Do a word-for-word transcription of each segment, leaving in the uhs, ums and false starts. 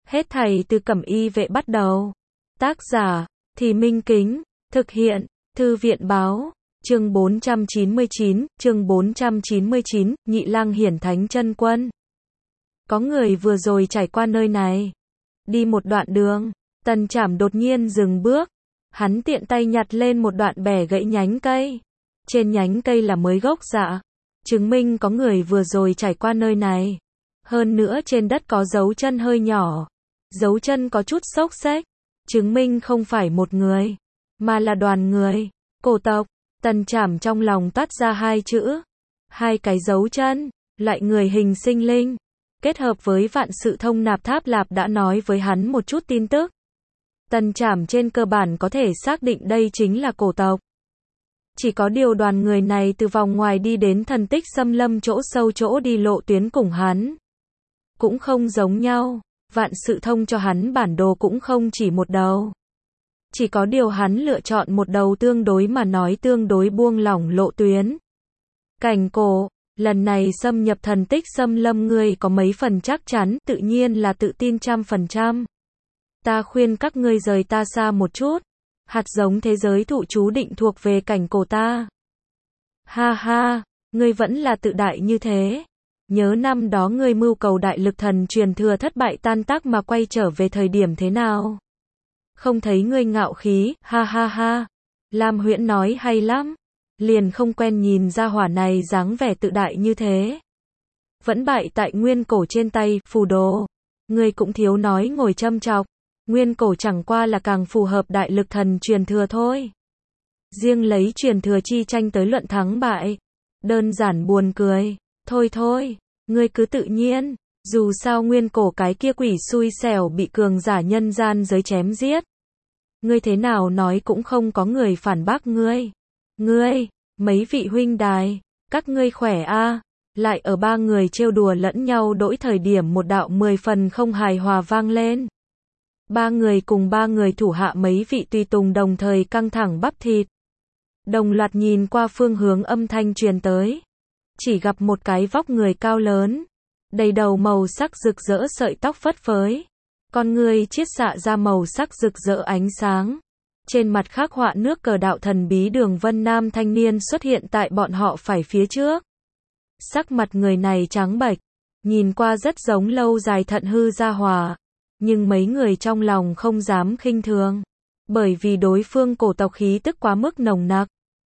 Hết thảy từ Cẩm Y Vệ bắt đầu. Tác giả, Thì Minh Kính, thực hiện, Thư viện báo, chương bốn trăm chín mươi chín, chương bốn trăm chín mươi chín, Nhị Lang Hiển Thánh Chân Quân. Có người vừa rồi trải qua nơi này. Đi một đoạn đường, Tần Trảm đột nhiên dừng bước. Hắn tiện tay nhặt lên một đoạn bẻ gãy nhánh cây. Trên nhánh cây là mới gốc dạ, chứng minh có người vừa rồi trải qua nơi này. Hơn nữa trên đất có dấu chân hơi nhỏ. Dấu chân có chút xốc xếch, chứng minh không phải một người, mà là đoàn người, cổ tộc. Tần Trảm trong lòng toát ra hai chữ, hai cái dấu chân, loại người hình sinh linh. Kết hợp với vạn sự thông nạp tháp lạp đã nói với hắn một chút tin tức. Tần Trảm trên cơ bản có thể xác định đây chính là cổ tộc. Chỉ có điều đoàn người này từ vòng ngoài đi đến thần tích xâm lâm chỗ sâu chỗ đi lộ tuyến cùng hắn cũng không giống nhau. Vạn sự thông cho hắn bản đồ cũng không chỉ một đầu. Chỉ có điều hắn lựa chọn một đầu tương đối mà nói tương đối buông lỏng lộ tuyến. Cảnh cổ, lần này xâm nhập thần tích xâm lâm ngươi có mấy phần chắc chắn, tự nhiên là tự tin trăm phần trăm. Ta khuyên các ngươi rời ta xa một chút. Hạt giống thế giới thụ chú định thuộc về cảnh cổ ta. Ha ha, ngươi vẫn là tự đại như thế. Nhớ năm đó ngươi mưu cầu đại lực thần truyền thừa thất bại tan tác mà quay trở về thời điểm thế nào? Không thấy ngươi ngạo khí, ha ha ha. Lam Huyễn nói hay lắm. Liền không quen nhìn ra hỏa này dáng vẻ tự đại như thế. Vẫn bại tại nguyên cổ trên tay, phù đồ. Ngươi cũng thiếu nói ngồi châm chọc. Nguyên cổ chẳng qua là càng phù hợp đại lực thần truyền thừa thôi. Riêng lấy truyền thừa chi tranh tới luận thắng bại. Đơn giản buồn cười. Thôi thôi, ngươi cứ tự nhiên, dù sao nguyên cổ cái kia quỷ xui xẻo bị cường giả nhân gian giới chém giết. Ngươi thế nào nói cũng không có người phản bác ngươi. Ngươi, mấy vị huynh đài, các ngươi khỏe a? À? Lại ở ba người trêu đùa lẫn nhau đỗi thời điểm một đạo mười phần không hài hòa vang lên. Ba người cùng ba người thủ hạ mấy vị tùy tùng đồng thời căng thẳng bắp thịt. Đồng loạt nhìn qua phương hướng âm thanh truyền tới. Chỉ gặp một cái vóc người cao lớn, đầy đầu màu sắc rực rỡ sợi tóc phất phới, con người chiết xạ ra màu sắc rực rỡ ánh sáng. Trên mặt khắc họa nước cờ đạo thần bí đường vân nam thanh niên xuất hiện tại bọn họ phải phía trước. Sắc mặt người này trắng bệch, nhìn qua rất giống lâu dài thận hư gia hòa, nhưng mấy người trong lòng không dám khinh thường, bởi vì đối phương cổ tộc khí tức quá mức nồng nặc.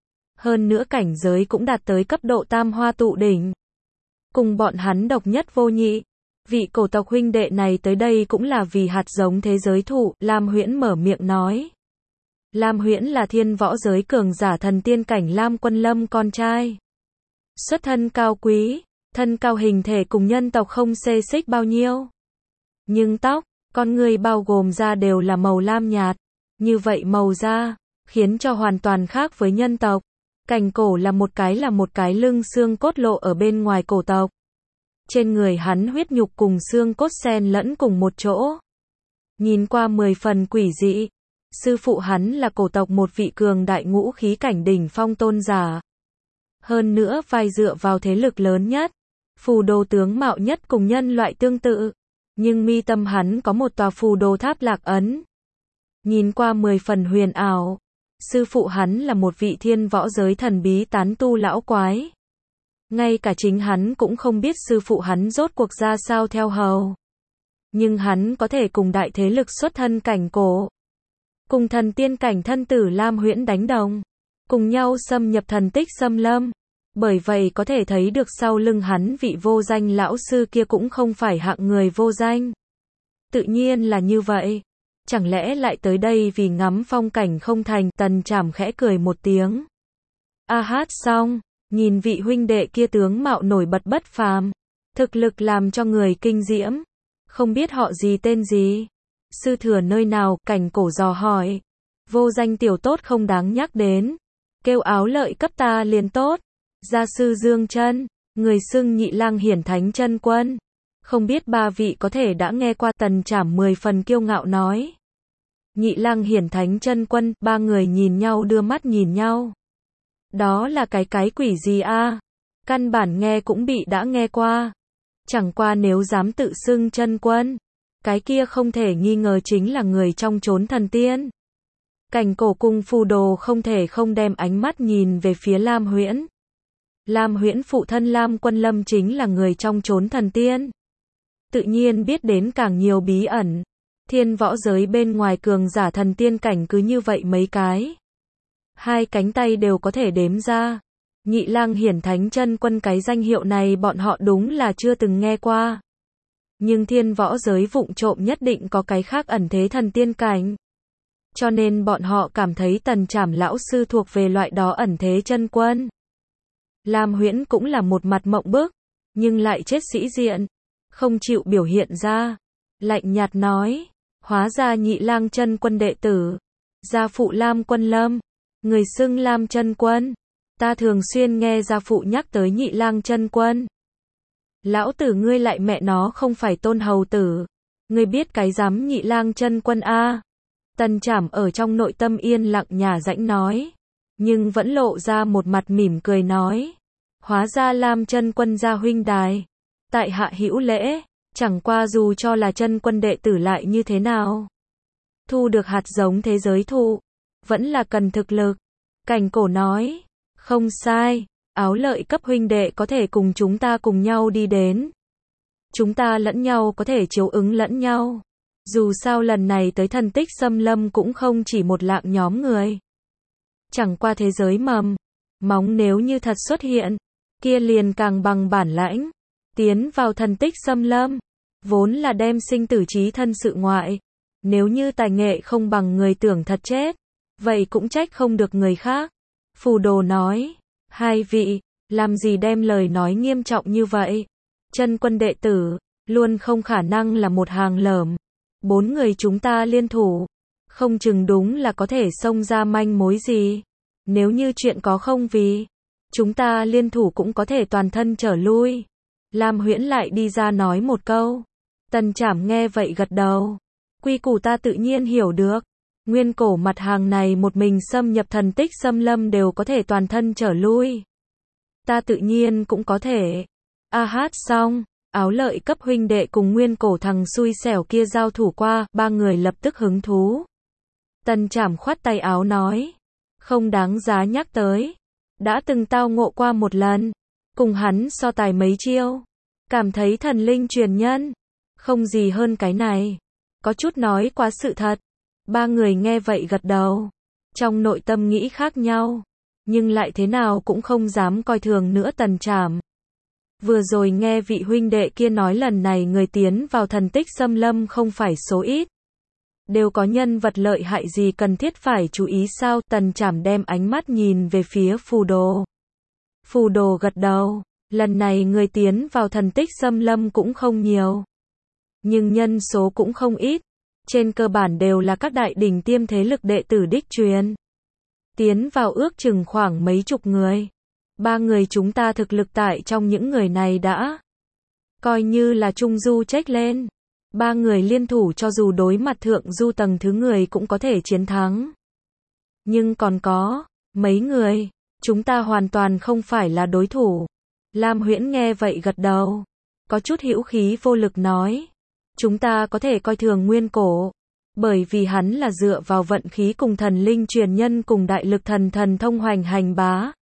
Hơn nữa cảnh giới cũng đạt tới cấp độ tam hoa tụ đỉnh. Cùng bọn hắn độc nhất vô nhị. Vị cổ tộc huynh đệ này tới đây cũng là vì hạt giống thế giới thụ, Lam Huyễn mở miệng nói. Lam Huyễn là thiên võ giới cường giả thần tiên cảnh Lam Quân Lâm con trai. Xuất thân cao quý, thân cao hình thể cùng nhân tộc không xê xích bao nhiêu. Nhưng tóc, con người bao gồm da đều là màu lam nhạt. Như vậy màu da, khiến cho hoàn toàn khác với nhân tộc. Cảnh cổ là một cái là một cái lưng xương cốt lộ ở bên ngoài cổ tộc. Trên người hắn huyết nhục cùng xương cốt xen lẫn cùng một chỗ. Nhìn qua mười phần quỷ dị. Sư phụ hắn là cổ tộc một vị cường đại ngũ khí cảnh đỉnh phong tôn giả. Hơn nữa vai dựa vào thế lực lớn nhất. Phù đồ tướng mạo nhất cùng nhân loại tương tự. Nhưng mi tâm hắn có một tòa phù đồ tháp lạc ấn. Nhìn qua mười phần huyền ảo. Sư phụ hắn là một vị thiên võ giới thần bí tán tu lão quái. Ngay cả chính hắn cũng không biết sư phụ hắn rốt cuộc ra sao theo hầu. Nhưng hắn có thể cùng đại thế lực xuất thân cảnh cổ. Cùng thần tiên cảnh thân tử Lam Huyễn đánh đồng. Cùng nhau xâm nhập thần tích xâm lâm. Bởi vậy có thể thấy được sau lưng hắn vị vô danh lão sư kia cũng không phải hạng người vô danh. Tự nhiên là như vậy. Chẳng lẽ lại tới đây vì ngắm phong cảnh không thành? Tần Trảm khẽ cười một tiếng. A hát xong, nhìn vị huynh đệ kia tướng mạo nổi bật bất phàm, thực lực làm cho người kinh diễm. Không biết họ gì tên gì? Sư thừa nơi nào? Cảnh cổ dò hỏi. Vô danh tiểu tốt không đáng nhắc đến. Kêu áo lợi cấp ta liền tốt. Gia sư Dương Chân, người xưng Nhị Lang Hiển Thánh Chân Quân. Không biết ba vị có thể đã nghe qua? Tần Trảm mười phần kiêu ngạo nói. Nhị Lang Hiển Thánh Chân Quân, ba người nhìn nhau đưa mắt nhìn nhau. Đó là cái cái quỷ gì a? À? Căn bản nghe cũng bị đã nghe qua. Chẳng qua nếu dám tự xưng chân quân, Cái kia không thể nghi ngờ chính là người trong chốn thần tiên. Cảnh Cổ cùng Phù Đồ không thể không đem ánh mắt nhìn về phía Lam Huyễn. Lam Huyễn phụ thân Lam Quân Lâm chính là người trong chốn thần tiên. Tự nhiên biết đến càng nhiều bí ẩn. Thiên võ giới bên ngoài cường giả thần tiên cảnh cứ như vậy mấy cái. Hai cánh tay đều có thể đếm ra. Nhị Lang Hiển Thánh Chân Quân cái danh hiệu này bọn họ đúng là chưa từng nghe qua. Nhưng thiên võ giới vụng trộm nhất định có cái khác ẩn thế thần tiên cảnh. Cho nên bọn họ cảm thấy Tần Trảm lão sư thuộc về loại đó ẩn thế chân quân. Lam Huyễn cũng là một mặt mộng bức, nhưng lại chết sĩ diện, không chịu biểu hiện ra. Lạnh nhạt nói, hóa ra Nhị Lang chân quân đệ tử, gia phụ Lam Quân Lâm, người xưng Lam chân quân. Ta thường xuyên nghe gia phụ nhắc tới Nhị Lang chân quân. Lão tử ngươi lại mẹ nó không phải tôn hầu tử. Ngươi biết cái dám Nhị Lang chân quân a? Tần Trảm ở trong nội tâm yên lặng nhả rãnh nói, nhưng vẫn lộ ra một mặt mỉm cười nói, hóa ra Lam chân quân gia huynh đài, tại hạ hữu lễ, chẳng qua dù cho là chân quân đệ tử lại như thế nào. Thu được hạt giống thế giới thụ, vẫn là cần thực lực. Cảnh Cổ nói, không sai, Áo Lợi cấp huynh đệ có thể cùng chúng ta cùng nhau đi đến. Chúng ta lẫn nhau có thể chiếu ứng lẫn nhau. Dù sao lần này tới thần tích xâm lâm cũng không chỉ một lạng nhóm người. Chẳng qua thế giới mầm, móng nếu như thật xuất hiện, kia liền càng bằng bản lãnh. Tiến vào thần tích xâm lâm, vốn là đem sinh tử chí thân sự ngoại. Nếu như tài nghệ không bằng người tưởng thật chết, vậy cũng trách không được người khác. Phù Đồ nói, hai vị, làm gì đem lời nói nghiêm trọng như vậy? Chân quân đệ tử, luôn không khả năng là một hàng lởm. Bốn người chúng ta liên thủ, không chừng đúng là có thể xông ra manh mối gì. Nếu như chuyện có không vì, chúng ta liên thủ cũng có thể toàn thân trở lui. Lam Huyễn lại đi ra nói một câu. Tần Trảm nghe vậy gật đầu. Quy củ ta tự nhiên hiểu được. Nguyên cổ mặt hàng này một mình xâm nhập thần tích xâm lâm đều có thể toàn thân trở lui. Ta tự nhiên cũng có thể. A hát xong. Áo Lợi cấp huynh đệ cùng nguyên cổ thằng xui xẻo kia giao thủ qua, ba người lập tức hứng thú. Tần Trảm khoát tay áo nói, không đáng giá nhắc tới. Đã từng tao ngộ qua một lần, cùng hắn so tài mấy chiêu, cảm thấy thần linh truyền nhân, không gì hơn cái này. Có chút nói quá sự thật. Ba người nghe vậy gật đầu, trong nội tâm nghĩ khác nhau, nhưng lại thế nào cũng không dám coi thường nữa Tần Trảm. Vừa rồi nghe vị huynh đệ kia nói lần này người tiến vào thần tích xâm lâm không phải số ít. Đều có nhân vật lợi hại gì cần thiết phải chú ý sao? Tần Trảm đem ánh mắt nhìn về phía Phù Đồ. Phù Đồ gật đầu, lần này người tiến vào thần tích xâm lâm cũng không nhiều. Nhưng nhân số cũng không ít. Trên cơ bản đều là các đại đỉnh tiêm thế lực đệ tử đích truyền. Tiến vào ước chừng khoảng mấy chục người. Ba người chúng ta thực lực tại trong những người này đã coi như là trung du trách lên. Ba người liên thủ cho dù đối mặt thượng du tầng thứ người cũng có thể chiến thắng. Nhưng còn có mấy người, chúng ta hoàn toàn không phải là đối thủ. Lam Huyễn nghe vậy gật đầu, có chút hữu khí vô lực nói, chúng ta có thể coi thường nguyên cổ, bởi vì hắn là dựa vào vận khí cùng thần linh truyền nhân cùng đại lực thần thần thông hoành hành bá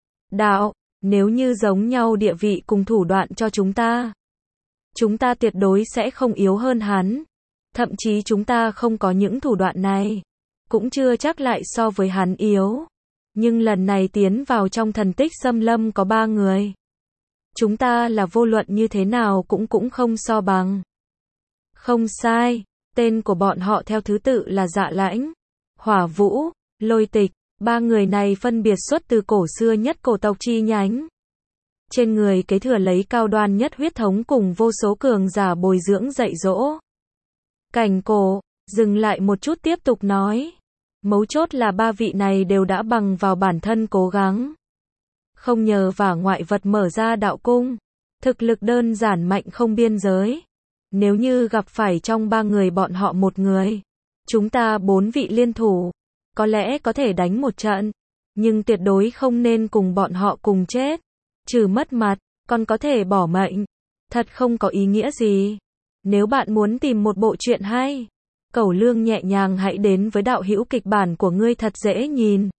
đạo, nếu như giống nhau địa vị cùng thủ đoạn cho chúng ta, chúng ta tuyệt đối sẽ không yếu hơn hắn. Thậm chí chúng ta không có những thủ đoạn này, cũng chưa chắc lại so với hắn yếu. Nhưng lần này tiến vào trong thần tích xâm lâm có ba người. Chúng ta là vô luận như thế nào cũng cũng không so bằng. Không sai, tên của bọn họ theo thứ tự là Dạ Lãnh, Hỏa Vũ, Lôi Tịch. Ba người này phân biệt xuất từ cổ xưa nhất cổ tộc chi nhánh. Trên người kế thừa lấy cao đoan nhất huyết thống cùng vô số cường giả bồi dưỡng dạy dỗ. Cảnh Cổ, dừng lại một chút tiếp tục nói. Mấu chốt là ba vị này đều đã bằng vào bản thân cố gắng. Không nhờ vả ngoại vật mở ra đạo cung. Thực lực đơn giản mạnh không biên giới. Nếu như gặp phải trong ba người bọn họ một người, chúng ta bốn vị liên thủ, có lẽ có thể đánh một trận, nhưng tuyệt đối không nên cùng bọn họ cùng chết. Trừ mất mặt, còn có thể bỏ mệnh. Thật không có ý nghĩa gì. Nếu bạn muốn tìm một bộ truyện hay, cẩu lương nhẹ nhàng hãy đến với đạo hữu kịch bản của ngươi thật dễ nhìn.